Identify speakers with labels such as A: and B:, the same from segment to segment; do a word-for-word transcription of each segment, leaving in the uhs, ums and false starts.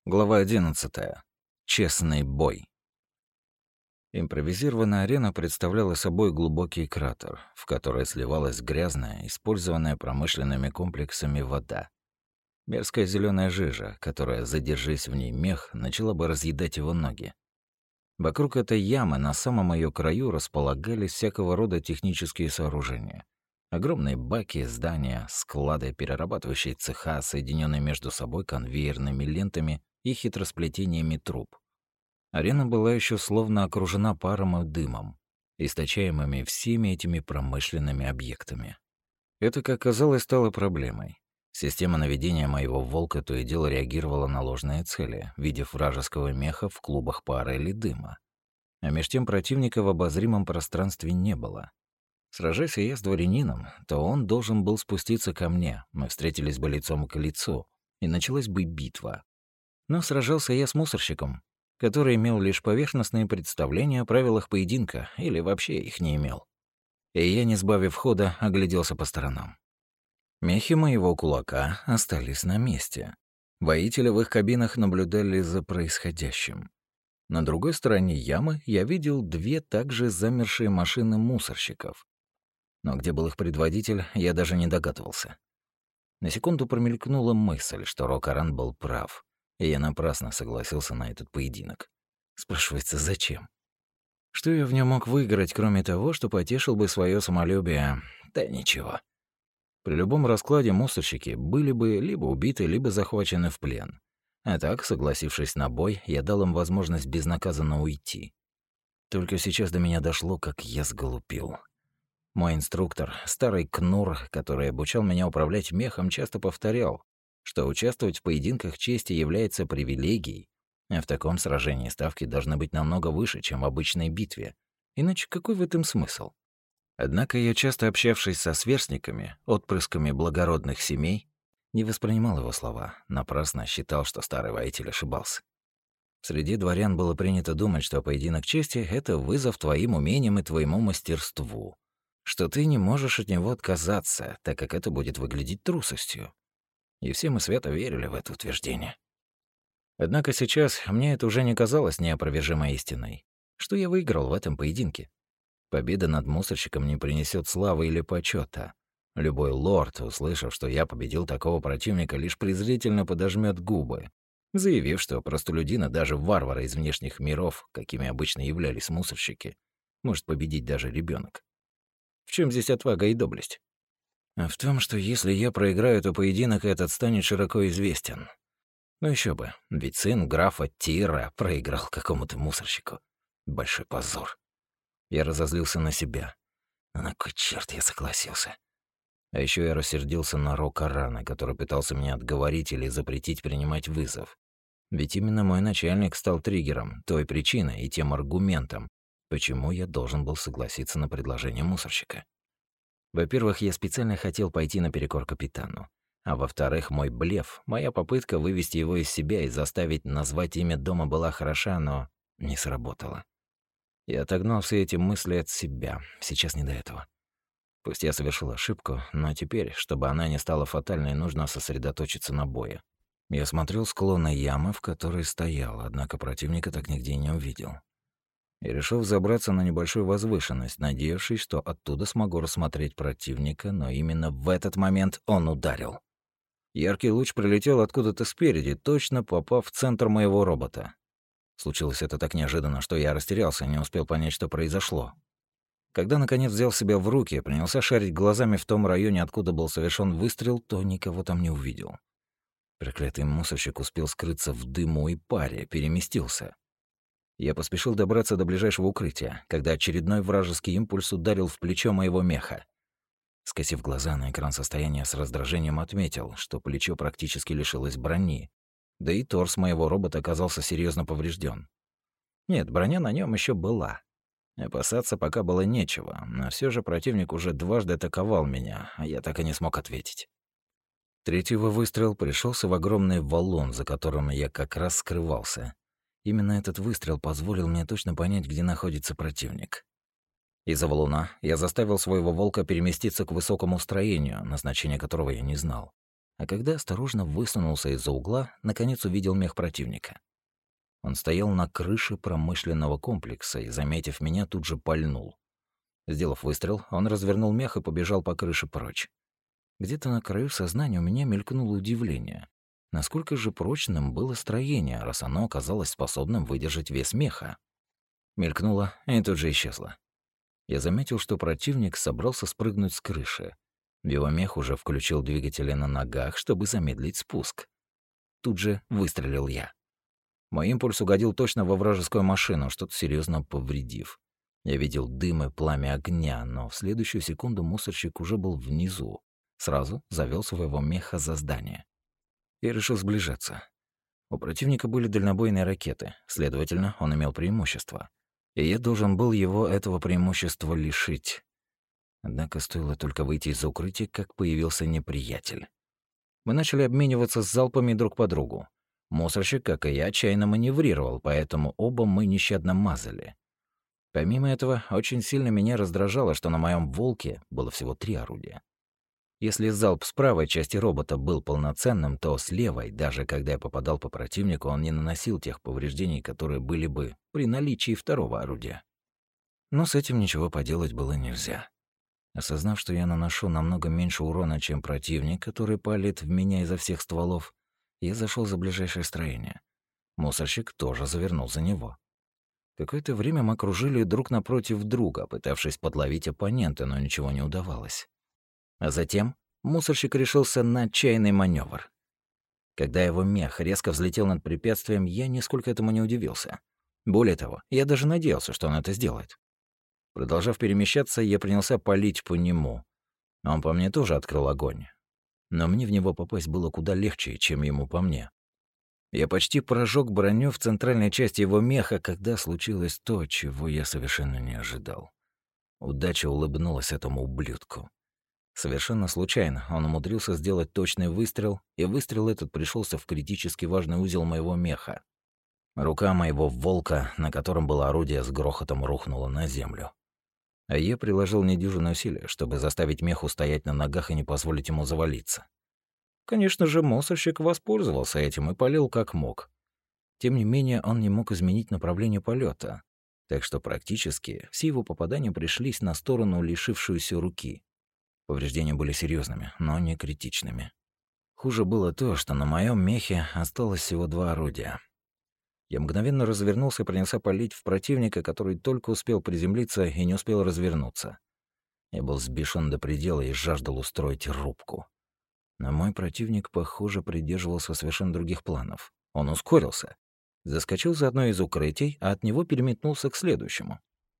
A: Глава одиннадцатая. Честный бой. Импровизированная арена представляла собой глубокий кратер, в который сливалась грязная, использованная промышленными комплексами вода. Мерзкая зеленая жижа, которая, задержись в ней мех, начала бы разъедать его ноги. Вокруг этой ямы на самом ее краю располагались всякого рода технические сооружения. Огромные баки, здания, склады, перерабатывающие цеха, соединенные между собой конвейерными лентами и хитросплетениями труб. Арена была еще словно окружена паром и дымом, источаемыми всеми этими промышленными объектами. Это, как казалось, стало проблемой. Система наведения моего волка то и дело реагировала на ложные цели, видев вражеского меха в клубах пара или дыма. А меж тем противника в обозримом пространстве не было. Сражаясь я с дворянином, то он должен был спуститься ко мне, мы встретились бы лицом к лицу, и началась бы битва. Но сражался я с мусорщиком, который имел лишь поверхностные представления о правилах поединка или вообще их не имел. И я, не сбавив хода, огляделся по сторонам. Мехи моего кулака остались на месте. Воители в их кабинах наблюдали за происходящим. На другой стороне ямы я видел две также замершие машины мусорщиков. Но где был их предводитель, я даже не догадывался. На секунду промелькнула мысль, что Рокаран был прав, и я напрасно согласился на этот поединок. Спрашивается, зачем? Что я в нем мог выиграть, кроме того, что потешил бы свое самолюбие? Да ничего. При любом раскладе мусорщики были бы либо убиты, либо захвачены в плен. А так, согласившись на бой, я дал им возможность безнаказанно уйти. Только сейчас до меня дошло, как я сглупил. Мой инструктор, старый Кнур, который обучал меня управлять мехом, часто повторял, что участвовать в поединках чести является привилегией, а в таком сражении ставки должны быть намного выше, чем в обычной битве. Иначе какой в этом смысл? Однако я, часто общавшись со сверстниками, отпрысками благородных семей, не воспринимал его слова, напрасно считал, что старый воитель ошибался. Среди дворян было принято думать, что поединок чести — это вызов твоим умениям и твоему мастерству, что ты не можешь от него отказаться, так как это будет выглядеть трусостью. И все мы свято верили в это утверждение. Однако сейчас мне это уже не казалось неопровержимой истиной. Что я выиграл в этом поединке? Победа над мусорщиком не принесет славы или почета. Любой лорд, услышав, что я победил такого противника, лишь презрительно подожмет губы, заявив, что простолюдина, даже варвара из внешних миров, какими обычно являлись мусорщики, может победить даже ребенок. В чем здесь отвага и доблесть? А в том, что если я проиграю, то поединок этот станет широко известен. Ну еще бы, ведь сын графа Тира проиграл какому-то мусорщику. Большой позор. Я разозлился на себя. Но на кой черт я согласился? А еще я рассердился на Рокарана, который пытался меня отговорить или запретить принимать вызов. Ведь именно мой начальник стал триггером, той причиной и тем аргументом, почему я должен был согласиться на предложение мусорщика. Во-первых, я специально хотел пойти наперекор капитану. А во-вторых, мой блеф, моя попытка вывести его из себя и заставить назвать имя дома была хороша, но не сработала. Я отогнал все эти мысли от себя. Сейчас не до этого. Пусть я совершил ошибку, но теперь, чтобы она не стала фатальной, нужно сосредоточиться на бое. Я смотрел склоны ямы, в которой стоял, однако противника так нигде и не увидел. И решил взобраться на небольшую возвышенность, надеявшись, что оттуда смогу рассмотреть противника, но именно в этот момент он ударил. Яркий луч прилетел откуда-то спереди, точно попав в центр моего робота. Случилось это так неожиданно, что я растерялся и не успел понять, что произошло. Когда, наконец, взял себя в руки, принялся шарить глазами в том районе, откуда был совершен выстрел, то никого там не увидел. Проклятый мусорщик успел скрыться в дыму и паре, переместился. Я поспешил добраться до ближайшего укрытия, когда очередной вражеский импульс ударил в плечо моего меха. Скосив глаза на экран состояния, с раздражением отметил, что плечо практически лишилось брони, да и торс моего робота оказался серьезно поврежден. Нет, броня на нем еще была. Опасаться пока было нечего, но все же противник уже дважды атаковал меня, а я так и не смог ответить. Третьего выстрел пришелся в огромный валун, за которым я как раз скрывался. Именно этот выстрел позволил мне точно понять, где находится противник. Из-за валуна я заставил своего волка переместиться к высокому строению, назначение которого я не знал. А когда осторожно высунулся из-за угла, наконец увидел мех противника. Он стоял на крыше промышленного комплекса и, заметив меня, тут же пальнул. Сделав выстрел, он развернул мех и побежал по крыше прочь. Где-то на краю сознания у меня мелькнуло удивление. Насколько же прочным было строение, раз оно оказалось способным выдержать вес меха. Мелькнуло и тут же исчезло. Я заметил, что противник собрался спрыгнуть с крыши. Его мех уже включил двигатели на ногах, чтобы замедлить спуск. Тут же выстрелил я. Мой импульс угодил точно во вражескую машину, что-то серьезно повредив. Я видел дым и пламя огня, но в следующую секунду мусорщик уже был внизу. Сразу завел своего меха за здание. Я решил сближаться. У противника были дальнобойные ракеты, следовательно, он имел преимущество. И я должен был его этого преимущества лишить. Однако стоило только выйти из укрытия, как появился неприятель. Мы начали обмениваться залпами друг по другу. Мусорщик, как и я, отчаянно маневрировал, поэтому оба мы нещадно мазали. Помимо этого, очень сильно меня раздражало, что на моем «Волке» было всего три орудия. Если залп с правой части робота был полноценным, то с левой, даже когда я попадал по противнику, он не наносил тех повреждений, которые были бы при наличии второго орудия. Но с этим ничего поделать было нельзя. Осознав, что я наношу намного меньше урона, чем противник, который палит в меня изо всех стволов, я зашел за ближайшее строение. Мусорщик тоже завернул за него. Какое-то время мы кружили друг напротив друга, пытавшись подловить оппонента, но ничего не удавалось. А затем мусорщик решился на отчаянный маневр. Когда его мех резко взлетел над препятствием, я нисколько этому не удивился. Более того, я даже надеялся, что он это сделает. Продолжав перемещаться, я принялся палить по нему. Он по мне тоже открыл огонь. Но мне в него попасть было куда легче, чем ему по мне. Я почти прожег броню в центральной части его меха, когда случилось то, чего я совершенно не ожидал. Удача улыбнулась этому ублюдку. Совершенно случайно он умудрился сделать точный выстрел, и выстрел этот пришелся в критически важный узел моего меха. Рука моего «Волка», на котором было орудие, с грохотом рухнула на землю. А я приложил недюжинное усилие, чтобы заставить мех устоять на ногах и не позволить ему завалиться. Конечно же, мусорщик воспользовался этим и палил как мог. Тем не менее, он не мог изменить направление полета, так что практически все его попадания пришлись на сторону лишившуюся руки. Повреждения были серьезными, но не критичными. Хуже было то, что на моем мехе осталось всего два орудия. Я мгновенно развернулся и принялся палить в противника, который только успел приземлиться и не успел развернуться. Я был сбешен до предела и жаждал устроить рубку. Но мой противник, похоже, придерживался совершенно других планов. Он ускорился, заскочил за одно из укрытий, а от него переметнулся к следующему.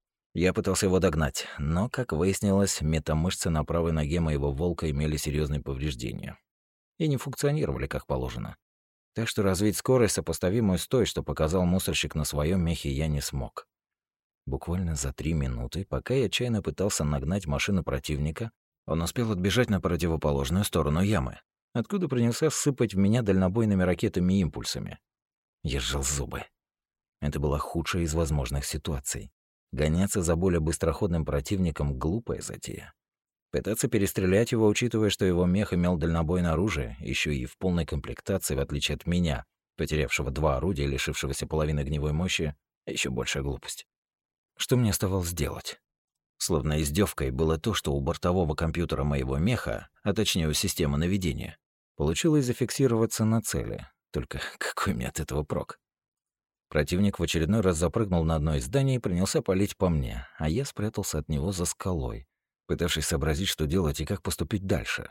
A: Я пытался его догнать, но, как выяснилось, метамышцы на правой ноге моего «Волка» имели серьезные повреждения и не функционировали как положено. Так что развить скорость, сопоставимую с той, что показал мусорщик на своем мехе, я не смог. Буквально за три минуты, пока я отчаянно пытался нагнать машину противника, он успел отбежать на противоположную сторону ямы, откуда принялся сыпать в меня дальнобойными ракетами и импульсами. Я сжал зубы. Это была худшая из возможных ситуаций. Гоняться за более быстроходным противником — глупая затея. Пытаться перестрелять его, учитывая, что его мех имел дальнобойное оружие, еще и в полной комплектации, в отличие от меня, потерявшего два орудия и лишившегося половины огневой мощи, еще большая глупость. Что мне оставалось делать? Словно издевкой было то, что у бортового компьютера моего меха, а точнее у системы наведения, получилось зафиксироваться на цели. Только какой мне от этого прок? Противник в очередной раз запрыгнул на одно из зданий и принялся палить по мне, а я спрятался от него за скалой, пытавшись сообразить, что делать и как поступить дальше.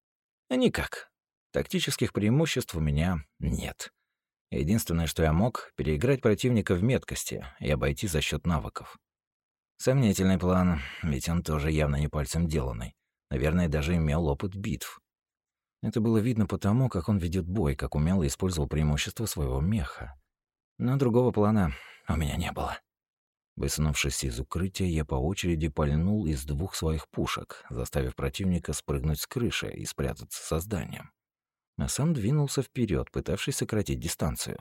A: А никак. Тактических преимуществ у меня нет. Единственное, что я мог — переиграть противника в меткости и обойти за счет навыков. Сомнительный план, ведь он тоже явно не пальцем деланный. Наверное, даже имел опыт битв. Это было видно потому, как он ведет бой, как умело использовал преимущество своего меха. Но другого плана у меня не было. Высунувшись из укрытия, я по очереди пальнул из двух своих пушек, заставив противника спрыгнуть с крыши и спрятаться за зданием. А сам двинулся вперед, пытавшись сократить дистанцию.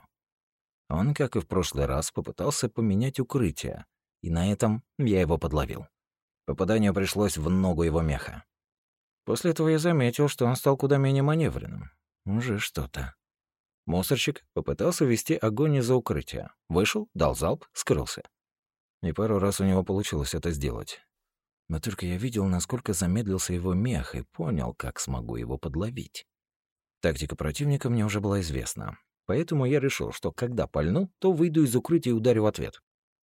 A: Он, как и в прошлый раз, попытался поменять укрытие, и на этом я его подловил. Попаданию пришлось в ногу его меха. После этого я заметил, что он стал куда менее маневренным. Уже что-то. Мусорщик попытался вести огонь из-за укрытия. Вышел, дал залп, скрылся. И пару раз у него получилось это сделать. Но только я видел, насколько замедлился его мех, и понял, как смогу его подловить. Тактика противника мне уже была известна. Поэтому я решил, что когда пальну, то выйду из укрытия и ударю в ответ.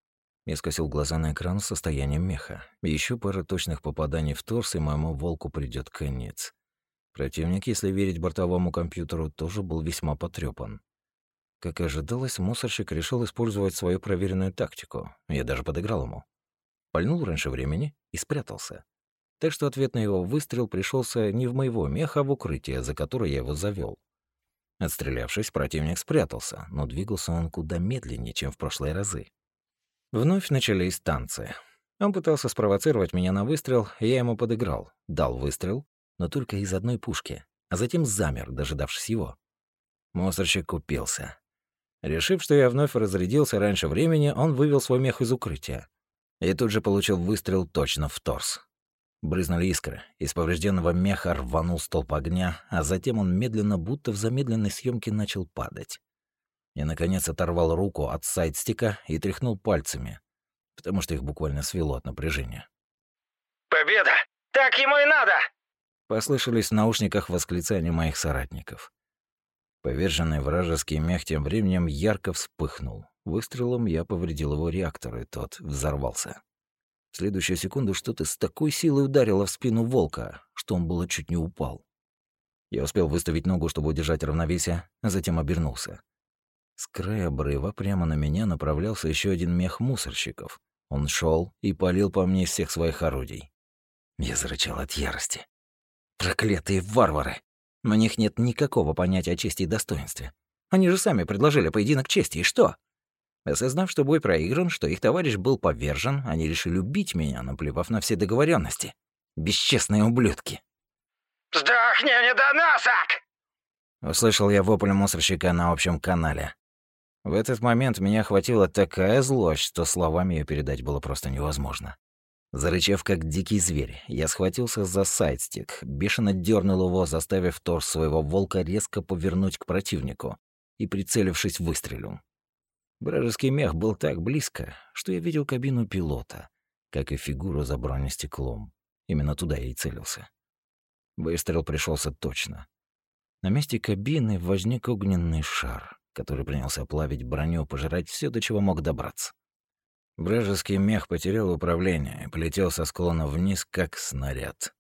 A: Я скосил глаза на экран с состоянием меха. Еще пара точных попаданий в торс, и моему волку придет конец. Противник, если верить бортовому компьютеру, тоже был весьма потрепан. Как и ожидалось, мусорщик решил использовать свою проверенную тактику. Я даже подыграл ему. Пальнул раньше времени и спрятался. Так что ответ на его выстрел пришелся не в моего меха, а в укрытие, за которое я его завел. Отстрелявшись, противник спрятался, но двигался он куда медленнее, чем в прошлые разы. Вновь начались танцы. Он пытался спровоцировать меня на выстрел, и я ему подыграл. Дал выстрел, но только из одной пушки, а затем замер, дожидавшись его. Мусорщик купился. Решив, что я вновь разрядился раньше времени, он вывел свой мех из укрытия. И тут же получил выстрел точно в торс. Брызнули искры. Из поврежденного меха рванул столб огня, а затем он медленно, будто в замедленной съемке, начал падать. Я, наконец, оторвал руку от сайдстика и тряхнул пальцами, потому что их буквально свело от напряжения.
B: «Победа! Так ему и надо!»
A: Послышались в наушниках восклицания моих соратников. Поверженный вражеский мех тем временем ярко вспыхнул. Выстрелом я повредил его реактор, и тот взорвался. В следующую секунду что-то с такой силой ударило в спину волка, что он было чуть не упал. Я успел выставить ногу, чтобы удержать равновесие, а затем обернулся. С края обрыва прямо на меня направлялся еще один мех мусорщиков. Он шел и палил по мне из всех своих орудий. Я зарычал от ярости. Проклятые варвары! У них нет никакого понятия о чести и достоинстве. Они же сами предложили поединок чести, и что? Осознав, что бой проигран, что их товарищ был повержен, они решили убить меня, наплевав на все договоренности. Бесчестные ублюдки.
B: «Сдохни, недоносок!»
A: Услышал я вопль мусорщика на общем канале. В этот момент меня охватила такая злость, что словами ее передать было просто невозможно. Зарычав как дикий зверь, я схватился за сайдстик, бешено дернул его, заставив торс своего волка резко повернуть к противнику и, прицелившись, выстрелил. Вражеский мех был так близко, что я видел кабину пилота, как и фигуру за бронестеклом. Именно туда я и целился. Выстрел пришелся точно. На месте кабины возник огненный шар, который принялся плавить броню, пожирать все, до чего мог добраться. Вражеский мех потерял управление и полетел со склона вниз, как снаряд.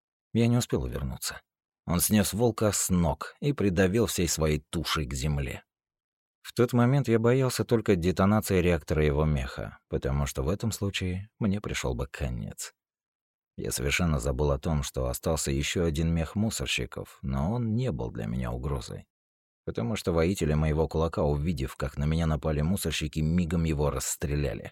A: Я не успел увернуться. Он снес волка с ног и придавил всей своей тушей к земле. В тот момент я боялся только детонации реактора его меха, потому что в этом случае мне пришел бы конец. Я совершенно забыл о том, что остался еще один мех мусорщиков, но он не был для меня угрозой. Потому что воители моего кулака, увидев, как на меня напали мусорщики, мигом его расстреляли.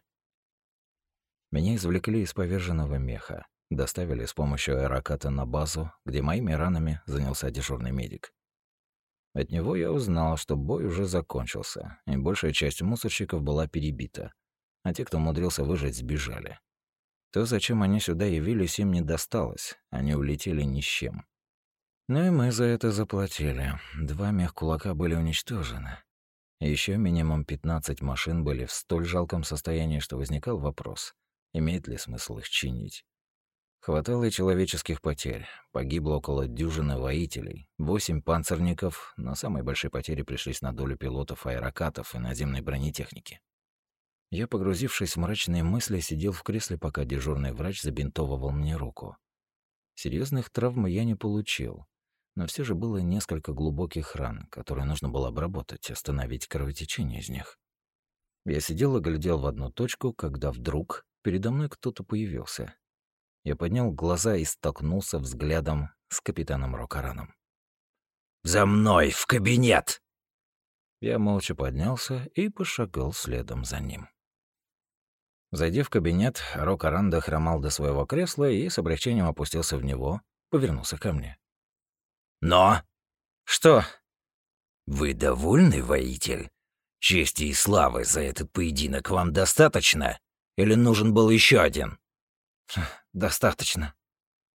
A: Меня извлекли из поверженного меха, доставили с помощью аэроката на базу, где моими ранами занялся дежурный медик. От него я узнал, что бой уже закончился, и большая часть мусорщиков была перебита, а те, кто умудрился выжить, сбежали. То, зачем они сюда явились, им не досталось, они улетели ни с чем. Ну и мы за это заплатили. Два мех-кулака были уничтожены. Еще минимум пятнадцать машин были в столь жалком состоянии, что возникал вопрос, имеет ли смысл их чинить. Хватало и человеческих потерь. Погибло около дюжины воителей, восемь панцирников, но самые большие потери пришлись на долю пилотов аэрокатов и наземной бронетехники. Я, погрузившись в мрачные мысли, сидел в кресле, пока дежурный врач забинтовывал мне руку. Серьезных травм я не получил, но все же было несколько глубоких ран, которые нужно было обработать, остановить кровотечение из них. Я сидел и глядел в одну точку, когда вдруг передо мной кто-то появился. Я поднял глаза и столкнулся взглядом с капитаном Рокараном.
B: «За мной, в кабинет!»
A: Я молча поднялся и пошагал следом за ним. Зайдя в кабинет, Рокаран дохромал до своего кресла и с облегчением опустился в него, повернулся ко мне.
B: «Но?»
A: «Что?»
B: «Вы довольны, воитель? Чести и славы за этот поединок вам достаточно? Или нужен был еще один?»
A: «Достаточно».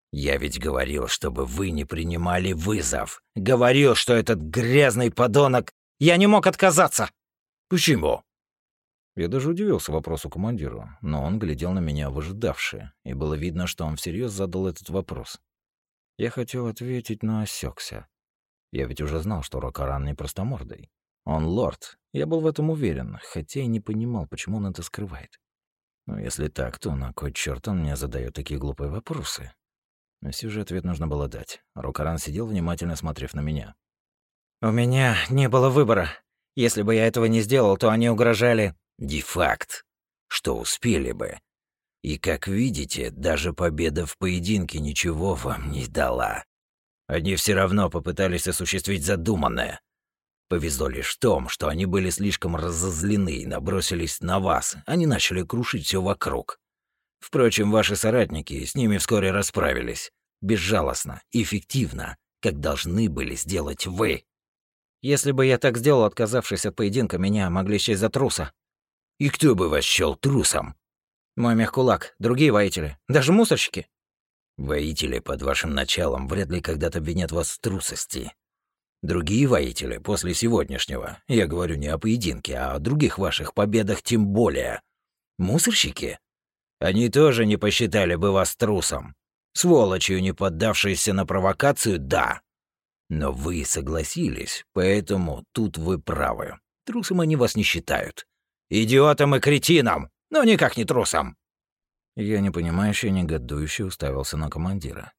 B: Я ведь говорил, чтобы вы не принимали вызов. Говорил, что этот грязный подонок... Я не мог отказаться. Почему?
A: Я даже удивился вопросу командиру, но он глядел на меня выжидавший, и было видно, что он всерьез задал этот вопрос. Я хотел ответить, но осекся. Я ведь уже знал, что Рокаран не простомордый. Он лорд, я был в этом уверен, хотя и не понимал, почему он это скрывает. Но если так, то на кой чёрт он мне задает такие глупые вопросы? Но все же ответ нужно было дать. Рокаран сидел, внимательно смотрев на меня.
C: «У меня не было выбора. Если бы я этого не сделал, то они угрожали...»
B: «Не факт, что успели бы. И, как видите, даже победа в поединке ничего вам не дала. Они все равно попытались осуществить задуманное. Повезло лишь в том, что они были слишком разозлены и набросились на вас. Они начали крушить все вокруг. Впрочем, ваши соратники с ними вскоре расправились. Безжалостно, эффективно, как должны были сделать вы.
C: Если бы я так сделал, отказавшись от поединка, меня могли счесть за труса.
B: И кто бы вас счёл трусом?
C: Мой мехкулак, другие воители, даже мусорщики.
B: Воители под вашим началом вряд ли когда-то обвинят вас в трусости. Другие воители после сегодняшнего, я говорю не о поединке, а о других ваших победах тем более. Мусорщики? Они тоже не посчитали бы вас трусом. Сволочью, не поддавшейся на провокацию, да. Но вы согласились, поэтому тут вы правы. Трусом они вас не считают. Идиотом и кретином, но никак не трусом.
A: Я непонимающе, негодующе уставился на командира.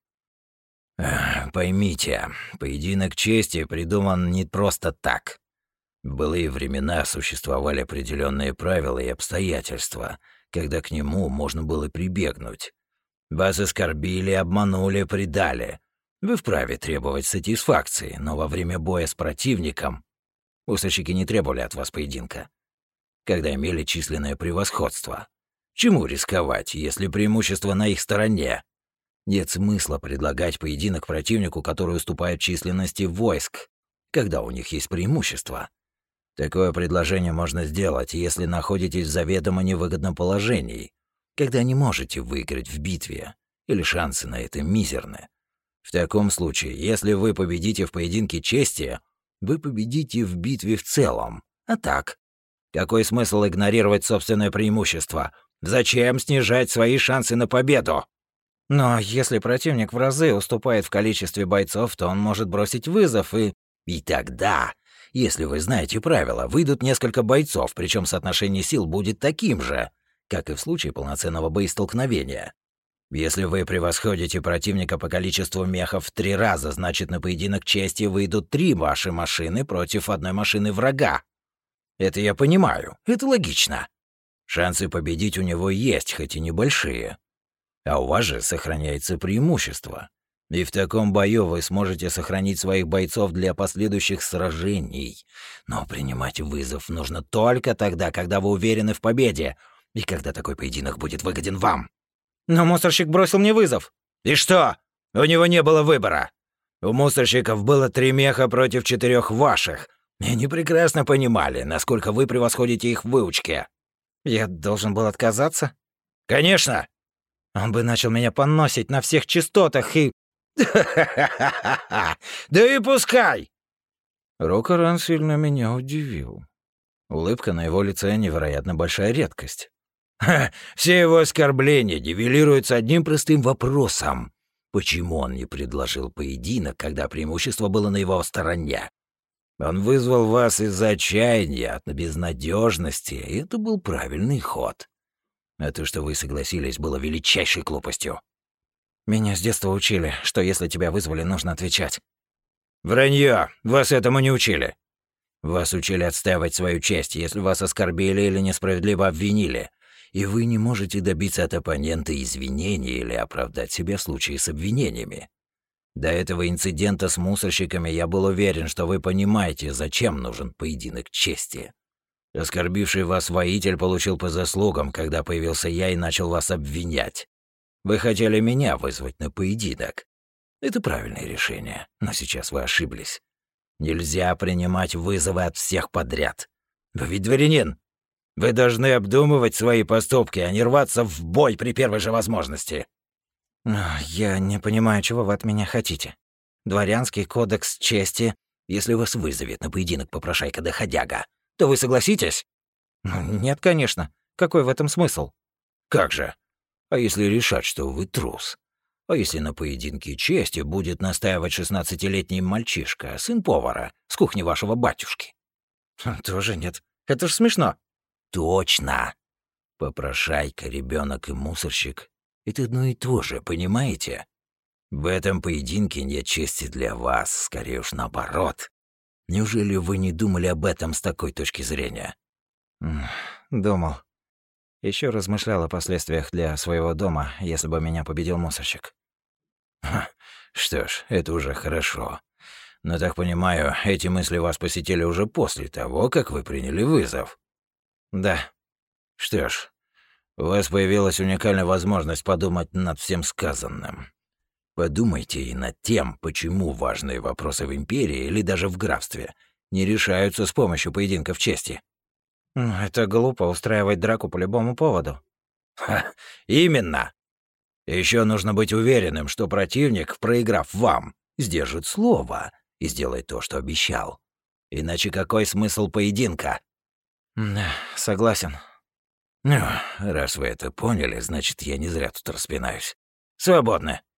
B: Поймите, поединок чести придуман не просто так. В былые времена существовали определенные правила и обстоятельства, когда к нему можно было прибегнуть. Вас оскорбили, обманули, предали. Вы вправе требовать сатисфакции, но во время боя с противником мусорщики не требовали от вас поединка, когда имели численное превосходство. Чему рисковать, если преимущество на их стороне? Нет смысла предлагать поединок противнику, который уступает численности войск, когда у них есть преимущество. Такое предложение можно сделать, если находитесь в заведомо невыгодном положении, когда не можете выиграть в битве, или шансы на это мизерны. В таком случае, если вы победите в поединке чести, вы победите в битве в целом. А так, какой смысл игнорировать собственное преимущество? Зачем снижать свои шансы на победу?
C: Но если противник в разы уступает в количестве бойцов, то он может бросить вызов и...
B: И тогда, если вы знаете правила, выйдут несколько бойцов, причем соотношение сил будет таким же, как и в случае полноценного боестолкновения. Если вы превосходите противника по количеству мехов в три раза, значит, на поединок чести выйдут три ваши машины против одной машины врага. Это я понимаю, это логично. Шансы победить у него есть, хоть и небольшие. А у вас же сохраняется преимущество. И в таком бою вы сможете сохранить своих бойцов для последующих сражений. Но принимать вызов нужно только тогда, когда вы уверены в победе, и когда такой поединок будет выгоден вам.
C: Но мусорщик бросил мне вызов.
B: И что? У него не было выбора. У мусорщиков было три меха против четырех ваших. И они прекрасно понимали, насколько вы превосходите их в выучке.
C: Я должен был отказаться?
B: Конечно.
C: Он бы начал меня поносить на всех частотах и...
B: Да и пускай!
A: Рокаран сильно меня удивил. Улыбка на его лице — невероятно большая редкость.
B: Ха, все его оскорбления нивелируются одним простым вопросом. Почему он не предложил поединок, когда преимущество было на его стороне? Он вызвал вас из-за отчаяния, от безнадежности, и это был правильный ход. А то, что вы согласились, было величайшей глупостью.
C: Меня с детства учили, что если тебя вызвали, нужно отвечать.
B: Вранье! Вас этому не учили. Вас учили отстаивать свою честь, если вас оскорбили или несправедливо обвинили. И вы не можете добиться от оппонента извинений или оправдать себя в случае с обвинениями. До этого инцидента с мусорщиками я был уверен, что вы понимаете, зачем нужен поединок чести. Оскорбивший вас воитель получил по заслугам, когда появился я и начал вас обвинять. Вы хотели меня вызвать на поединок. Это правильное решение, но сейчас вы ошиблись. Нельзя принимать вызовы от всех подряд. Вы ведь дворянин. Вы должны обдумывать свои поступки, а не рваться в бой при первой же возможности.
C: А, Я не понимаю, чего вы от меня хотите. Дворянский кодекс чести.
B: Если вас вызовет на поединок попрошайка-доходяга, то вы согласитесь?
C: Ну, нет, конечно. Какой в этом смысл?
B: Как же? А если решать, что вы трус? А если на поединке чести будет настаивать шестнадцатилетний мальчишка, сын повара, с кухни вашего батюшки?
C: Тоже нет. Это ж смешно.
B: Точно. Попрошайка, ребенок и мусорщик — это одно и то же, понимаете? В этом поединке нет чести для вас, скорее уж наоборот. Неужели вы не думали об этом с такой точки зрения?
C: Думал. Еще размышлял о последствиях для своего дома, если бы меня победил мусорщик.
B: Ха, что ж, это уже хорошо. Но, так понимаю, эти мысли вас посетили уже после того, как вы приняли вызов.
C: Да.
B: Что ж, у вас появилась уникальная возможность подумать над всем сказанным. Подумайте и над тем, почему важные вопросы в империи или даже в графстве не решаются с помощью поединков чести.
C: Это глупо устраивать драку по любому поводу.
B: Ха, именно. Еще нужно быть уверенным, что противник, проиграв вам, сдержит слово и сделает то, что обещал. Иначе какой смысл поединка?
C: Да, согласен.
B: Ну, раз вы это поняли, значит, я не зря тут распинаюсь. Свободны.